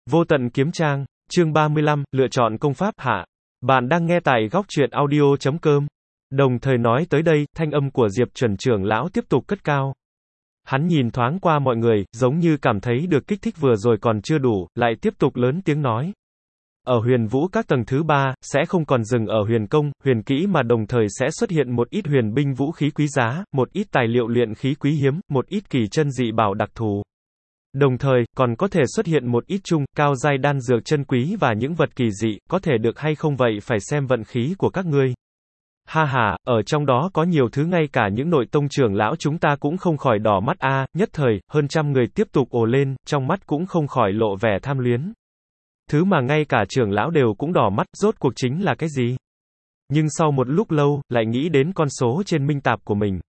Vô tận kiếm trang, chương 35, lựa chọn công pháp hạ. Bạn đang nghe tại góc truyện audio.com. Đồng thời nói tới đây, thanh âm của Diệp Chuẩn trưởng lão tiếp tục cất cao. Hắn nhìn thoáng qua mọi người, giống như cảm thấy được kích thích vừa rồi còn chưa đủ, lại tiếp tục lớn tiếng nói. Ở huyền vũ các tầng thứ 3, sẽ không còn dừng ở huyền công, huyền kỹ mà đồng thời sẽ xuất hiện một ít huyền binh vũ khí quý giá, một ít tài liệu luyện khí quý hiếm, một ít kỳ chân dị bảo đặc thù. Đồng thời, còn có thể xuất hiện một ít trung, cao giai đan dược chân quý và những vật kỳ dị, có thể được hay không vậy phải xem vận khí của các ngươi. Ha ha, ở trong đó có nhiều thứ ngay cả những nội tông trưởng lão chúng ta cũng không khỏi đỏ mắt a. Nhất thời, hơn trăm người tiếp tục ồ lên, trong mắt cũng không khỏi lộ vẻ tham luyến. Thứ mà ngay cả trưởng lão đều cũng đỏ mắt, rốt cuộc chính là cái gì? Nhưng sau một lúc lâu, lại nghĩ đến con số trên minh tạp của mình.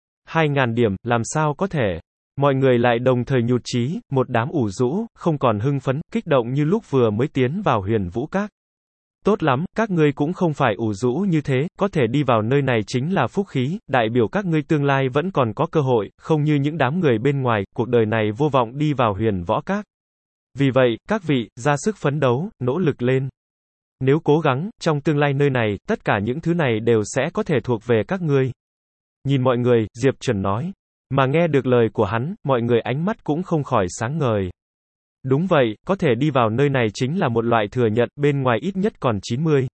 2.000 điểm, làm sao có thể? Mọi người lại đồng thời nhụt chí, một đám ủ rũ, không còn hưng phấn, kích động như lúc vừa mới tiến vào huyền vũ các. Tốt lắm, các ngươi cũng không phải ủ rũ như thế, có thể đi vào nơi này chính là phúc khí, đại biểu các ngươi tương lai vẫn còn có cơ hội, không như những đám người bên ngoài, cuộc đời này vô vọng đi vào huyền võ các. Vì vậy, các vị, ra sức phấn đấu, nỗ lực lên. Nếu cố gắng, trong tương lai nơi này, tất cả những thứ này đều sẽ có thể thuộc về các ngươi. Nhìn mọi người, Diệp Chuẩn nói. Mà nghe được lời của hắn, mọi người ánh mắt cũng không khỏi sáng ngời. Đúng vậy, có thể đi vào nơi này chính là một loại thừa nhận, bên ngoài ít nhất còn 90.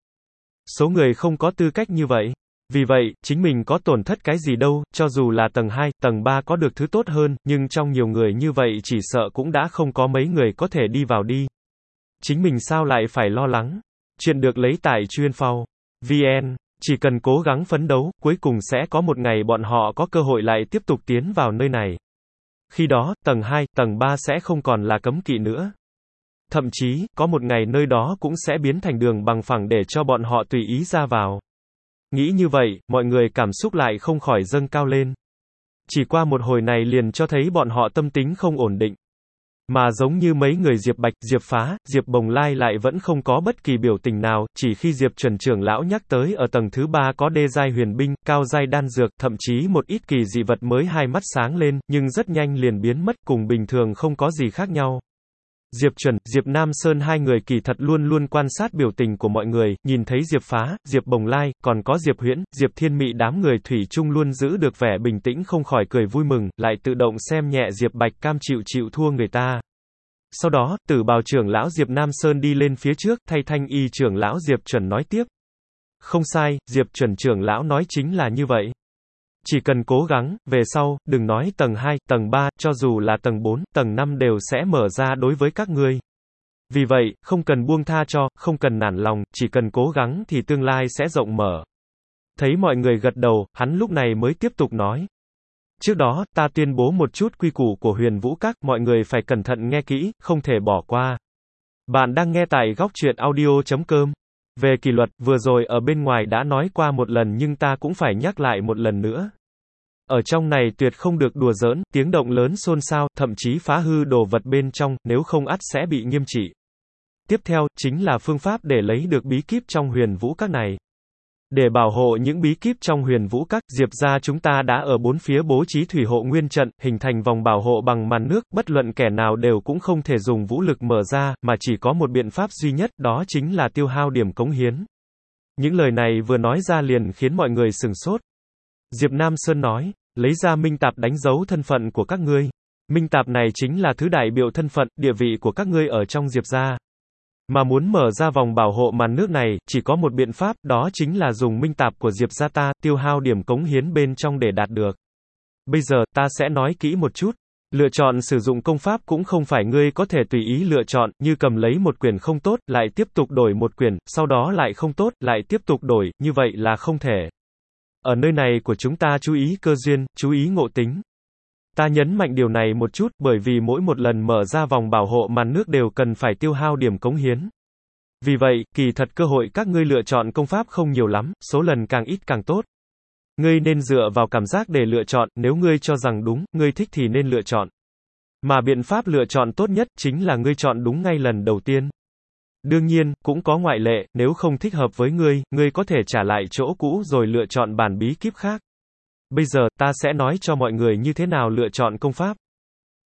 Số người không có tư cách như vậy. Vì vậy, chính mình có tổn thất cái gì đâu, cho dù là tầng 2, tầng 3 có được thứ tốt hơn, nhưng trong nhiều người như vậy chỉ sợ cũng đã không có mấy người có thể đi vào đi. Chính mình sao lại phải lo lắng? Chuyện được lấy tại chuyên phao. VN. Chỉ cần cố gắng phấn đấu, cuối cùng sẽ có một ngày bọn họ có cơ hội lại tiếp tục tiến vào nơi này. Khi đó, tầng 2, tầng 3 sẽ không còn là cấm kỵ nữa. Thậm chí, có một ngày nơi đó cũng sẽ biến thành đường bằng phẳng để cho bọn họ tùy ý ra vào. Nghĩ như vậy, mọi người cảm xúc lại không khỏi dâng cao lên. Chỉ qua một hồi này liền cho thấy bọn họ tâm tính không ổn định. Mà giống như mấy người Diệp Bạch, Diệp Phá, Diệp Bồng Lai lại vẫn không có bất kỳ biểu tình nào, chỉ khi Diệp Chuẩn trưởng lão nhắc tới ở tầng thứ 3 có đê giai huyền binh, cao giai đan dược, thậm chí một ít kỳ dị vật mới hai mắt sáng lên, nhưng rất nhanh liền biến mất, cùng bình thường không có gì khác nhau. Diệp Chuẩn, Diệp Nam Sơn hai người kỳ thật luôn luôn quan sát biểu tình của mọi người, nhìn thấy Diệp Phá, Diệp Bồng Lai, còn có Diệp Huyễn, Diệp Thiên Mị đám người thủy chung luôn giữ được vẻ bình tĩnh không khỏi cười vui mừng, lại tự động xem nhẹ Diệp Bạch cam chịu thua người ta. Sau đó, Tử Bào trưởng lão Diệp Nam Sơn đi lên phía trước, thay Thanh Y trưởng lão Diệp Chuẩn nói tiếp. Không sai, Diệp Chuẩn trưởng lão nói chính là như vậy. Chỉ cần cố gắng, về sau, đừng nói tầng 2, tầng 3, cho dù là tầng 4, tầng 5 đều sẽ mở ra đối với các ngươi. Vì vậy, không cần buông tha cho, không cần nản lòng, chỉ cần cố gắng thì tương lai sẽ rộng mở. Thấy mọi người gật đầu, hắn lúc này mới tiếp tục nói. Trước đó, ta tuyên bố một chút quy củ của huyền vũ các, mọi người phải cẩn thận nghe kỹ, không thể bỏ qua. Bạn đang nghe tại góc truyện audio.com. Về kỷ luật, vừa rồi ở bên ngoài đã nói qua một lần nhưng ta cũng phải nhắc lại một lần nữa. Ở trong này tuyệt không được đùa giỡn, tiếng động lớn xôn xao, thậm chí phá hư đồ vật bên trong, nếu không ắt sẽ bị nghiêm trị. Tiếp theo, chính là phương pháp để lấy được bí kíp trong huyền vũ các này. Để bảo hộ những bí kíp trong huyền vũ các, Diệp gia chúng ta đã ở bốn phía bố trí thủy hộ nguyên trận, hình thành vòng bảo hộ bằng màn nước, bất luận kẻ nào đều cũng không thể dùng vũ lực mở ra, mà chỉ có một biện pháp duy nhất, đó chính là tiêu hao điểm cống hiến. Những lời này vừa nói ra liền khiến mọi người sửng sốt. Diệp Nam Sơn nói, lấy ra minh tạp đánh dấu thân phận của các ngươi. Minh tạp này chính là thứ đại biểu thân phận, địa vị của các ngươi ở trong Diệp gia. Mà muốn mở ra vòng bảo hộ màn nước này, chỉ có một biện pháp, đó chính là dùng minh tạp của Diệp gia ta, tiêu hao điểm cống hiến bên trong để đạt được. Bây giờ, ta sẽ nói kỹ một chút. Lựa chọn sử dụng công pháp cũng không phải ngươi có thể tùy ý lựa chọn, như cầm lấy một quyển không tốt, lại tiếp tục đổi một quyển, sau đó lại không tốt, lại tiếp tục đổi, như vậy là không thể. Ở nơi này của chúng ta chú ý cơ duyên, chú ý ngộ tính. Ta nhấn mạnh điều này một chút, bởi vì mỗi một lần mở ra vòng bảo hộ màn nước đều cần phải tiêu hao điểm cống hiến. Vì vậy, kỳ thật cơ hội các ngươi lựa chọn công pháp không nhiều lắm, số lần càng ít càng tốt. Ngươi nên dựa vào cảm giác để lựa chọn, nếu ngươi cho rằng đúng, ngươi thích thì nên lựa chọn. Mà biện pháp lựa chọn tốt nhất chính là ngươi chọn đúng ngay lần đầu tiên. Đương nhiên, cũng có ngoại lệ, nếu không thích hợp với ngươi có thể trả lại chỗ cũ rồi lựa chọn bản bí kíp khác. Bây giờ, ta sẽ nói cho mọi người như thế nào lựa chọn công pháp.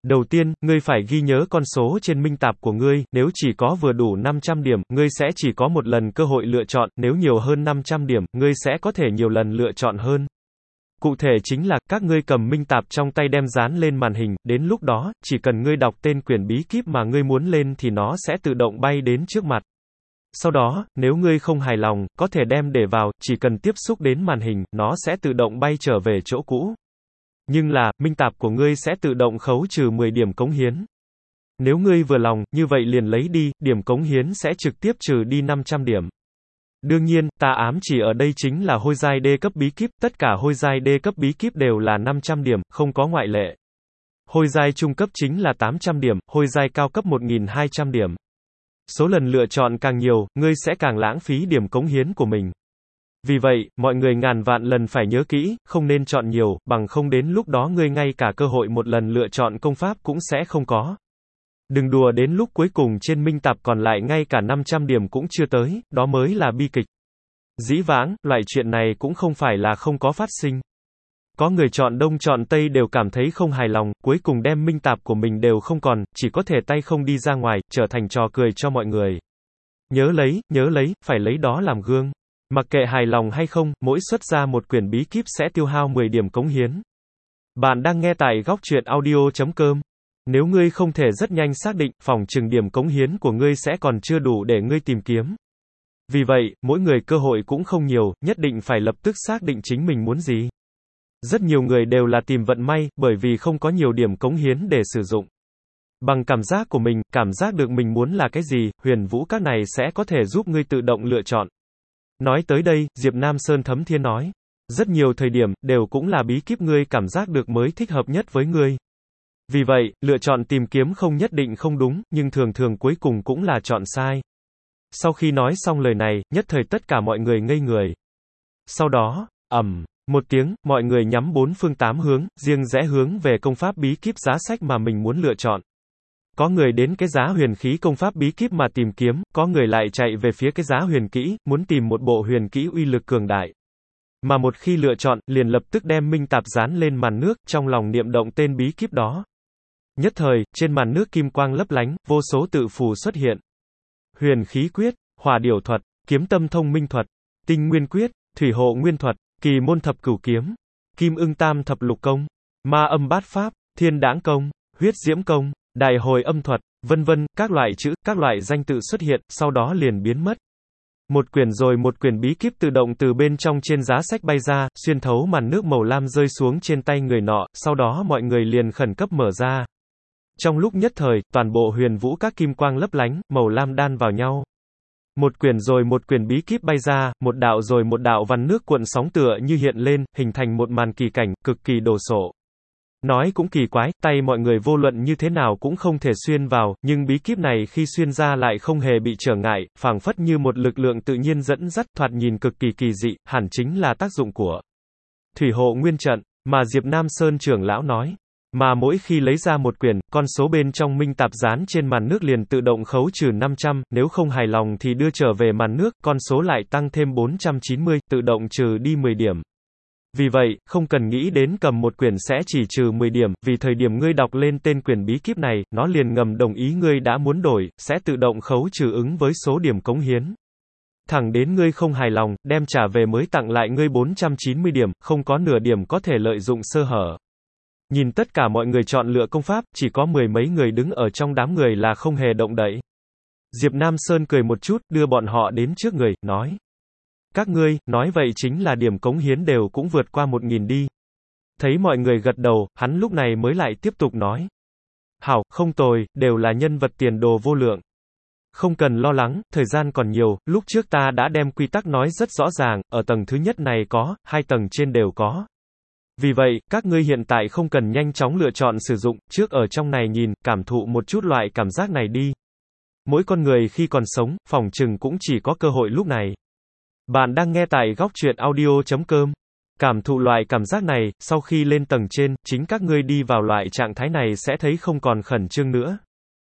Đầu tiên, ngươi phải ghi nhớ con số trên minh tạp của ngươi, nếu chỉ có vừa đủ 500 điểm, ngươi sẽ chỉ có một lần cơ hội lựa chọn, nếu nhiều hơn 500 điểm, ngươi sẽ có thể nhiều lần lựa chọn hơn. Cụ thể chính là, các ngươi cầm minh tạp trong tay đem dán lên màn hình, đến lúc đó, chỉ cần ngươi đọc tên quyển bí kíp mà ngươi muốn lên thì nó sẽ tự động bay đến trước mặt. Sau đó, nếu ngươi không hài lòng, có thể đem để vào, chỉ cần tiếp xúc đến màn hình, nó sẽ tự động bay trở về chỗ cũ. Nhưng là, minh tạp của ngươi sẽ tự động khấu trừ 10 điểm cống hiến. Nếu ngươi vừa lòng, như vậy liền lấy đi, điểm cống hiến sẽ trực tiếp trừ đi 500 điểm. Đương nhiên, ta ám chỉ ở đây chính là hôi giai D cấp bí kíp, tất cả hôi giai D cấp bí kíp đều là 500 điểm, không có ngoại lệ. Hôi giai trung cấp chính là 800 điểm, hôi giai cao cấp 1200 điểm. Số lần lựa chọn càng nhiều, ngươi sẽ càng lãng phí điểm cống hiến của mình. Vì vậy, mọi người ngàn vạn lần phải nhớ kỹ, không nên chọn nhiều, bằng không đến lúc đó ngươi ngay cả cơ hội một lần lựa chọn công pháp cũng sẽ không có. Đừng đùa đến lúc cuối cùng trên minh tạp còn lại ngay cả 500 điểm cũng chưa tới, đó mới là bi kịch. Dĩ vãng, loại chuyện này cũng không phải là không có phát sinh. Có người chọn đông chọn tây đều cảm thấy không hài lòng, cuối cùng đem minh tạp của mình đều không còn, chỉ có thể tay không đi ra ngoài, trở thành trò cười cho mọi người. Nhớ lấy, phải lấy đó làm gương. Mặc kệ hài lòng hay không, mỗi xuất ra một quyển bí kíp sẽ tiêu hao 10 điểm cống hiến. Bạn đang nghe tại góc truyện audio.com. Nếu ngươi không thể rất nhanh xác định, phỏng chừng điểm cống hiến của ngươi sẽ còn chưa đủ để ngươi tìm kiếm. Vì vậy, mỗi người cơ hội cũng không nhiều, nhất định phải lập tức xác định chính mình muốn gì. Rất nhiều người đều là tìm vận may, bởi vì không có nhiều điểm cống hiến để sử dụng. Bằng cảm giác của mình, cảm giác được mình muốn là cái gì, huyền vũ các này sẽ có thể giúp ngươi tự động lựa chọn. Nói tới đây, Diệp Nam Sơn thấm thiên nói. Rất nhiều thời điểm, đều cũng là bí kíp ngươi cảm giác được mới thích hợp nhất với ngươi. Vì vậy, lựa chọn tìm kiếm không nhất định không đúng, nhưng thường thường cuối cùng cũng là chọn sai. Sau khi nói xong lời này, nhất thời tất cả mọi người ngây người. Sau đó, một tiếng, mọi người nhắm bốn phương tám hướng, riêng rẽ hướng về công pháp bí kíp giá sách mà mình muốn lựa chọn. Có người đến cái giá huyền khí công pháp bí kíp mà tìm kiếm, có người lại chạy về phía cái giá huyền kỹ, muốn tìm một bộ huyền kỹ uy lực cường đại. Mà một khi lựa chọn, liền lập tức đem minh tạp dán lên màn nước, trong lòng niệm động tên bí kíp đó. Nhất thời, trên màn nước kim quang lấp lánh, vô số tự phù xuất hiện. Huyền khí quyết, hỏa điểu thuật, kiếm tâm thông minh thuật, tinh nguyên quyết, thủy hộ nguyên thuật, kỳ môn thập cửu kiếm, kim ưng tam thập lục công, ma âm bát pháp, thiên đãng công, huyết diễm công, đại hồi âm thuật, vân vân, các loại chữ, các loại danh tự xuất hiện, sau đó liền biến mất. Một quyển rồi một quyển bí kíp tự động từ bên trong trên giá sách bay ra, xuyên thấu màn nước màu lam rơi xuống trên tay người nọ, sau đó mọi người liền khẩn cấp mở ra. Trong lúc nhất thời, toàn bộ huyền vũ các kim quang lấp lánh, màu lam đan vào nhau. Một quyển rồi một quyển bí kíp bay ra, một đạo rồi một đạo vằn nước cuộn sóng tựa như hiện lên, hình thành một màn kỳ cảnh, cực kỳ đồ sộ. Nói cũng kỳ quái, tay mọi người vô luận như thế nào cũng không thể xuyên vào, nhưng bí kíp này khi xuyên ra lại không hề bị trở ngại, phảng phất như một lực lượng tự nhiên dẫn dắt, thoạt nhìn cực kỳ kỳ dị, hẳn chính là tác dụng của thủy hộ nguyên trận, mà Diệp Nam Sơn trưởng lão nói. Mà mỗi khi lấy ra một quyển, con số bên trong minh tạp dán trên màn nước liền tự động khấu trừ 500, nếu không hài lòng thì đưa trở về màn nước, con số lại tăng thêm 490, tự động trừ đi 10 điểm. Vì vậy, không cần nghĩ đến cầm một quyển sẽ chỉ trừ 10 điểm, vì thời điểm ngươi đọc lên tên quyển bí kíp này, nó liền ngầm đồng ý ngươi đã muốn đổi, sẽ tự động khấu trừ ứng với số điểm cống hiến. Thẳng đến ngươi không hài lòng, đem trả về mới tặng lại ngươi 490 điểm, không có nửa điểm có thể lợi dụng sơ hở. Nhìn tất cả mọi người chọn lựa công pháp, chỉ có mười mấy người đứng ở trong đám người là không hề động đậy. Diệp Nam Sơn cười một chút, đưa bọn họ đến trước người, nói. Các ngươi, nói vậy chính là điểm cống hiến đều cũng vượt qua 1000 đi. Thấy mọi người gật đầu, hắn lúc này mới lại tiếp tục nói. Hảo, không tồi, đều là nhân vật tiền đồ vô lượng. Không cần lo lắng, thời gian còn nhiều, lúc trước ta đã đem quy tắc nói rất rõ ràng, ở tầng thứ nhất này có, 2 tầng trên đều có. Vì vậy, các ngươi hiện tại không cần nhanh chóng lựa chọn sử dụng, trước ở trong này nhìn, cảm thụ một chút loại cảm giác này đi. Mỗi con người khi còn sống, phỏng chừng cũng chỉ có cơ hội lúc này. Bạn đang nghe tại góc truyện audio.com. Cảm thụ loại cảm giác này, sau khi lên tầng trên, chính các ngươi đi vào loại trạng thái này sẽ thấy không còn khẩn trương nữa.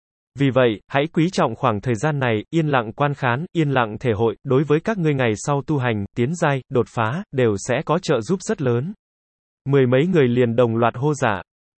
Vì vậy, hãy quý trọng khoảng thời gian này, yên lặng quan khán, yên lặng thể hội, đối với các ngươi ngày sau tu hành, tiến giai, đột phá, đều sẽ có trợ giúp rất lớn. Mười mấy người liền đồng loạt hô dạ.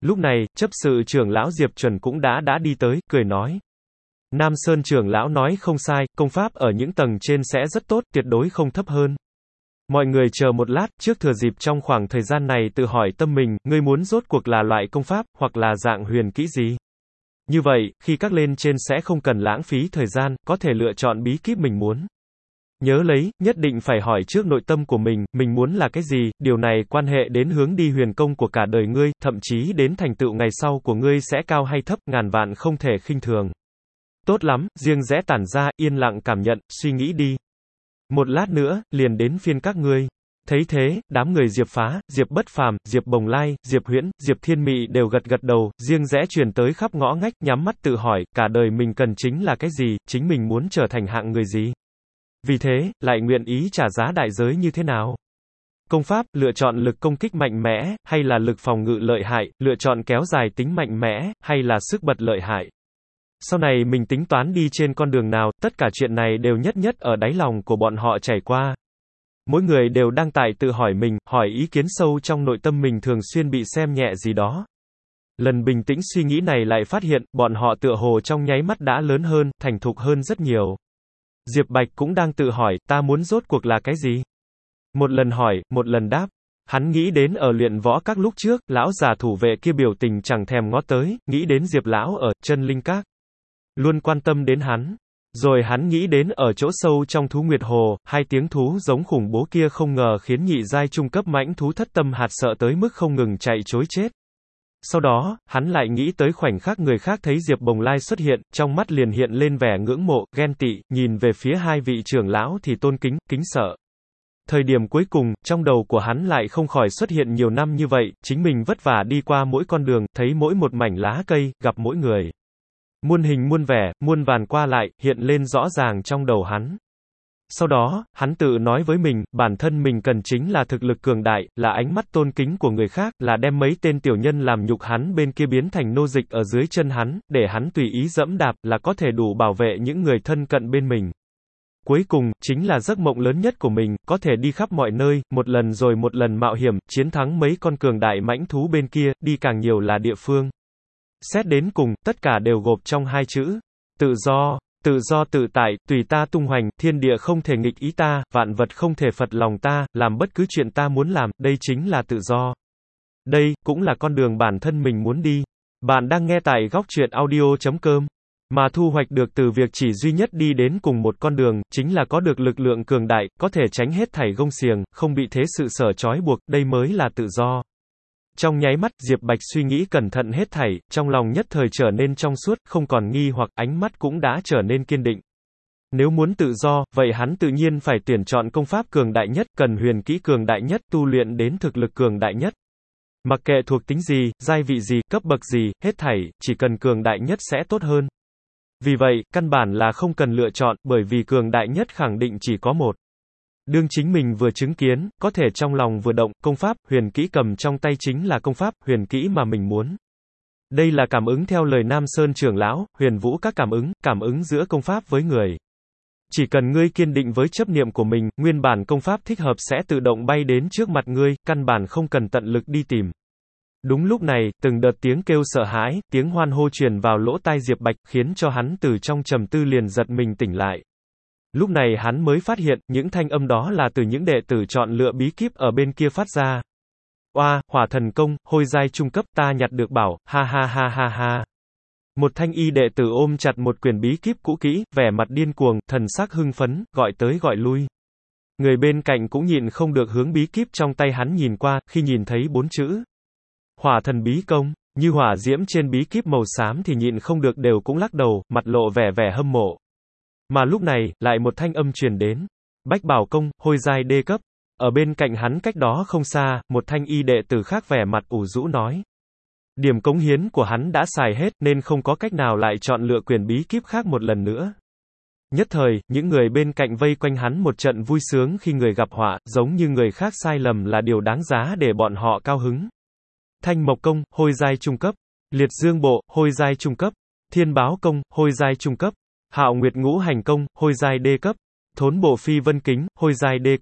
Lúc này, chấp sự trưởng lão Diệp Chuẩn cũng đã đi tới, cười nói. Nam Sơn trưởng lão nói không sai, công pháp ở những tầng trên sẽ rất tốt, tuyệt đối không thấp hơn. Mọi người chờ một lát, trước thừa dịp trong khoảng thời gian này tự hỏi tâm mình, ngươi muốn rốt cuộc là loại công pháp, hoặc là dạng huyền kỹ gì? Như vậy, khi các lên trên sẽ không cần lãng phí thời gian, có thể lựa chọn bí kíp mình muốn. Nhớ lấy, nhất định phải hỏi trước nội tâm của mình muốn là cái gì, điều này quan hệ đến hướng đi huyền công của cả đời ngươi, thậm chí đến thành tựu ngày sau của ngươi sẽ cao hay thấp, ngàn vạn không thể khinh thường. Tốt lắm, riêng rẽ tản ra, yên lặng cảm nhận, suy nghĩ đi. Một lát nữa, liền đến phiên các ngươi. Thấy thế, đám người Diệp Phá, Diệp Bất Phàm, Diệp Bồng Lai, Diệp Huyễn, Diệp Thiên Mị đều gật đầu, riêng rẽ truyền tới khắp ngõ ngách, nhắm mắt tự hỏi, cả đời mình cần chính là cái gì, chính mình muốn trở thành hạng người gì. Vì thế, lại nguyện ý trả giá đại giới như thế nào? Công pháp, lựa chọn lực công kích mạnh mẽ, hay là lực phòng ngự lợi hại, lựa chọn kéo dài tính mạnh mẽ, hay là sức bật lợi hại. Sau này mình tính toán đi trên con đường nào, tất cả chuyện này đều nhất ở đáy lòng của bọn họ chảy qua. Mỗi người đều đang tại tự hỏi mình, hỏi ý kiến sâu trong nội tâm mình thường xuyên bị xem nhẹ gì đó. Lần bình tĩnh suy nghĩ này lại phát hiện, bọn họ tựa hồ trong nháy mắt đã lớn hơn, thành thục hơn rất nhiều. Diệp Bạch cũng đang tự hỏi, ta muốn rốt cuộc là cái gì? Một lần hỏi, một lần đáp. Hắn nghĩ đến ở luyện võ các lúc trước, lão già thủ vệ kia biểu tình chẳng thèm ngó tới, nghĩ đến Diệp lão ở chân linh các. Luôn quan tâm đến hắn. Rồi hắn nghĩ đến ở chỗ sâu trong thú nguyệt hồ, hai tiếng thú giống khủng bố kia không ngờ khiến nhị giai trung cấp mãnh thú thất tâm hạt sợ tới mức không ngừng chạy trối chết. Sau đó, hắn lại nghĩ tới khoảnh khắc người khác thấy Diệp Bồng Lai xuất hiện, trong mắt liền hiện lên vẻ ngưỡng mộ, ghen tị, nhìn về phía hai vị trưởng lão thì tôn kính, kính sợ. Thời điểm cuối cùng, trong đầu của hắn lại không khỏi xuất hiện nhiều năm như vậy, chính mình vất vả đi qua mỗi con đường, thấy mỗi một mảnh lá cây, gặp mỗi người. Muôn hình muôn vẻ, muôn vàn qua lại, hiện lên rõ ràng trong đầu hắn. Sau đó, hắn tự nói với mình, bản thân mình cần chính là thực lực cường đại, là ánh mắt tôn kính của người khác, là đem mấy tên tiểu nhân làm nhục hắn bên kia biến thành nô dịch ở dưới chân hắn, để hắn tùy ý dẫm đạp, là có thể đủ bảo vệ những người thân cận bên mình. Cuối cùng, chính là giấc mộng lớn nhất của mình, có thể đi khắp mọi nơi, một lần rồi một lần mạo hiểm, chiến thắng mấy con cường đại mãnh thú bên kia, đi càng nhiều là địa phương. Xét đến cùng, tất cả đều gộp trong hai chữ, tự do. Tự do tự tại, tùy ta tung hoành, thiên địa không thể nghịch ý ta, vạn vật không thể phật lòng ta, làm bất cứ chuyện ta muốn làm, đây chính là tự do. Đây, cũng là con đường bản thân mình muốn đi. Bạn đang nghe tại góc truyện audio.com. Mà thu hoạch được từ việc chỉ duy nhất đi đến cùng một con đường, chính là có được lực lượng cường đại, có thể tránh hết thảy gông xiềng, không bị thế sự sở trói buộc, đây mới là tự do. Trong nháy mắt, Diệp Bạch suy nghĩ cẩn thận hết thảy, trong lòng nhất thời trở nên trong suốt, không còn nghi hoặc, ánh mắt cũng đã trở nên kiên định. Nếu muốn tự do, vậy hắn tự nhiên phải tuyển chọn công pháp cường đại nhất, cần huyền kỹ cường đại nhất, tu luyện đến thực lực cường đại nhất. Mặc kệ thuộc tính gì, giai vị gì, cấp bậc gì, hết thảy, chỉ cần cường đại nhất sẽ tốt hơn. Vì vậy, căn bản là không cần lựa chọn, bởi vì cường đại nhất khẳng định chỉ có một. Đương chính mình vừa chứng kiến, có thể trong lòng vừa động, công pháp, huyền kỹ cầm trong tay chính là công pháp, huyền kỹ mà mình muốn. Đây là cảm ứng theo lời Nam Sơn trưởng lão, huyền vũ các cảm ứng giữa công pháp với người. Chỉ cần ngươi kiên định với chấp niệm của mình, nguyên bản công pháp thích hợp sẽ tự động bay đến trước mặt ngươi, căn bản không cần tận lực đi tìm. Đúng lúc này, từng đợt tiếng kêu sợ hãi, tiếng hoan hô truyền vào lỗ tai Diệp Bạch, khiến cho hắn từ trong trầm tư liền giật mình tỉnh lại. Lúc này hắn mới phát hiện, những thanh âm đó là từ những đệ tử chọn lựa bí kíp ở bên kia phát ra. Oa, hỏa thần công, hôi giai trung cấp, ta nhặt được bảo, ha ha ha ha ha. Một thanh y đệ tử ôm chặt một quyển bí kíp cũ kỹ, vẻ mặt điên cuồng, thần sắc hưng phấn, gọi tới gọi lui. Người bên cạnh cũng nhịn không được hướng bí kíp trong tay hắn nhìn qua, khi nhìn thấy 4 chữ. Hỏa thần bí công, như hỏa diễm trên bí kíp màu xám thì nhịn không được đều cũng lắc đầu, mặt lộ vẻ hâm mộ. Mà lúc này, lại một thanh âm truyền đến. Bách bảo công, hôi giai đê cấp. Ở bên cạnh hắn cách đó không xa, một thanh y đệ tử khác vẻ mặt ủ rũ nói. Điểm cống hiến của hắn đã xài hết nên không có cách nào lại chọn lựa quyển bí kíp khác một lần nữa. Nhất thời, những người bên cạnh vây quanh hắn một trận vui sướng khi người gặp họa, giống như người khác sai lầm là điều đáng giá để bọn họ cao hứng. Thanh mộc công, hôi giai trung cấp. Liệt dương bộ, hôi giai trung cấp. Thiên báo công, hôi giai trung cấp. Hạo nguyệt ngũ hành công, hôi giai đê cấp. Thốn bộ phi vân kính, hôi giai đê cấp.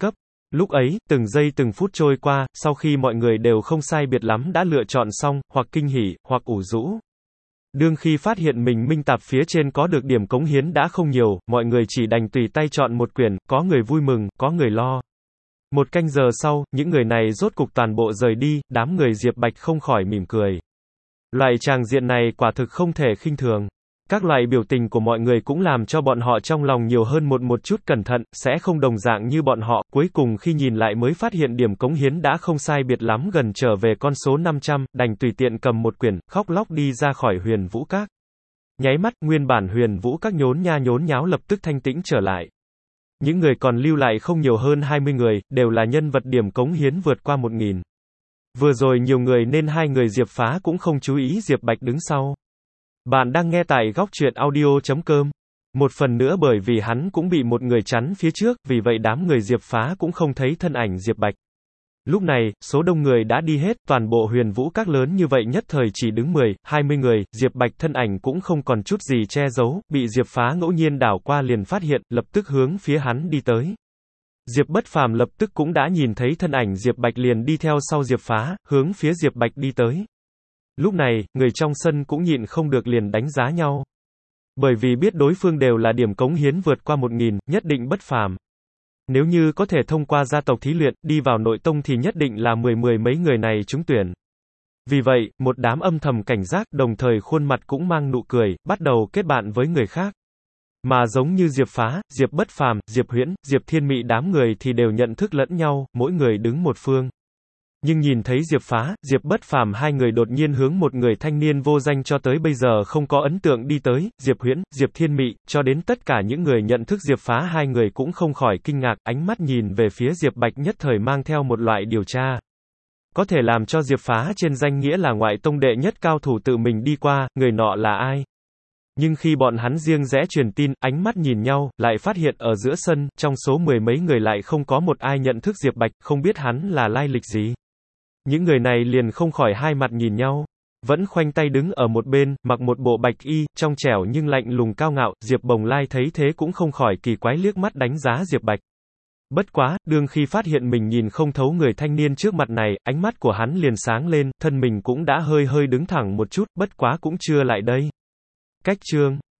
Lúc ấy, từng giây từng phút trôi qua, sau khi mọi người đều không sai biệt lắm đã lựa chọn xong, hoặc kinh hỉ, hoặc ủ rũ. Đương khi phát hiện mình minh tạp phía trên có được điểm cống hiến đã không nhiều, mọi người chỉ đành tùy tay chọn một quyển, có người vui mừng, có người lo. Một canh giờ sau, những người này rốt cục toàn bộ rời đi, đám người Diệp Bạch không khỏi mỉm cười. Loại tràng diện này quả thực không thể khinh thường. Các loại biểu tình của mọi người cũng làm cho bọn họ trong lòng nhiều hơn một chút cẩn thận, sẽ không đồng dạng như bọn họ, cuối cùng khi nhìn lại mới phát hiện điểm cống hiến đã không sai biệt lắm gần trở về con số 500, đành tùy tiện cầm một quyển, khóc lóc đi ra khỏi Huyền Vũ Các. Nháy mắt, nguyên bản Huyền Vũ Các nhốn nháo lập tức thanh tĩnh trở lại. Những người còn lưu lại không nhiều hơn 20 người, đều là nhân vật điểm cống hiến vượt qua 1000. Vừa rồi nhiều người nên hai người Diệp Phá cũng không chú ý Diệp Bạch đứng sau. Bạn đang nghe tại góc truyện audio.com. Một phần nữa bởi vì hắn cũng bị một người chắn phía trước, vì vậy đám người Diệp Phá cũng không thấy thân ảnh Diệp Bạch. Lúc này, số đông người đã đi hết, toàn bộ Huyền Vũ Các lớn như vậy nhất thời chỉ đứng 10, 20 người, Diệp Bạch thân ảnh cũng không còn chút gì che giấu, bị Diệp Phá ngẫu nhiên đảo qua liền phát hiện, lập tức hướng phía hắn đi tới. Diệp Bất Phàm lập tức cũng đã nhìn thấy thân ảnh Diệp Bạch liền đi theo sau Diệp Phá, hướng phía Diệp Bạch đi tới. Lúc này, người trong sân cũng nhịn không được liền đánh giá nhau. Bởi vì biết đối phương đều là điểm cống hiến vượt qua 1000, nhất định bất phàm. Nếu như có thể thông qua gia tộc thí luyện, đi vào nội tông thì nhất định là mười mấy người này trúng tuyển. Vì vậy, một đám âm thầm cảnh giác, đồng thời khuôn mặt cũng mang nụ cười, bắt đầu kết bạn với người khác. Mà giống như Diệp Phá, Diệp Bất Phàm, Diệp Huyễn, Diệp Thiên Mị đám người thì đều nhận thức lẫn nhau, mỗi người đứng một phương. Nhưng nhìn thấy Diệp Phá, Diệp Bất Phàm hai người đột nhiên hướng một người thanh niên vô danh cho tới bây giờ không có ấn tượng đi tới, Diệp Huyễn, Diệp Thiên Mị, cho đến tất cả những người nhận thức Diệp Phá hai người cũng không khỏi kinh ngạc, ánh mắt nhìn về phía Diệp Bạch nhất thời mang theo một loại điều tra. Có thể làm cho Diệp Phá trên danh nghĩa là ngoại tông đệ nhất cao thủ tự mình đi qua, người nọ là ai? Nhưng khi bọn hắn riêng rẽ truyền tin, ánh mắt nhìn nhau, lại phát hiện ở giữa sân, trong số mười mấy người lại không có một ai nhận thức Diệp Bạch, không biết hắn là lai lịch gì. Những người này liền không khỏi hai mặt nhìn nhau, vẫn khoanh tay đứng ở một bên, mặc một bộ bạch y, trong trẻo nhưng lạnh lùng cao ngạo, Diệp Bồng Lai thấy thế cũng không khỏi kỳ quái liếc mắt đánh giá Diệp Bạch. Bất quá, đương khi phát hiện mình nhìn không thấu người thanh niên trước mặt này, ánh mắt của hắn liền sáng lên, thân mình cũng đã hơi đứng thẳng một chút, bất quá cũng chưa lại đây. Cách chương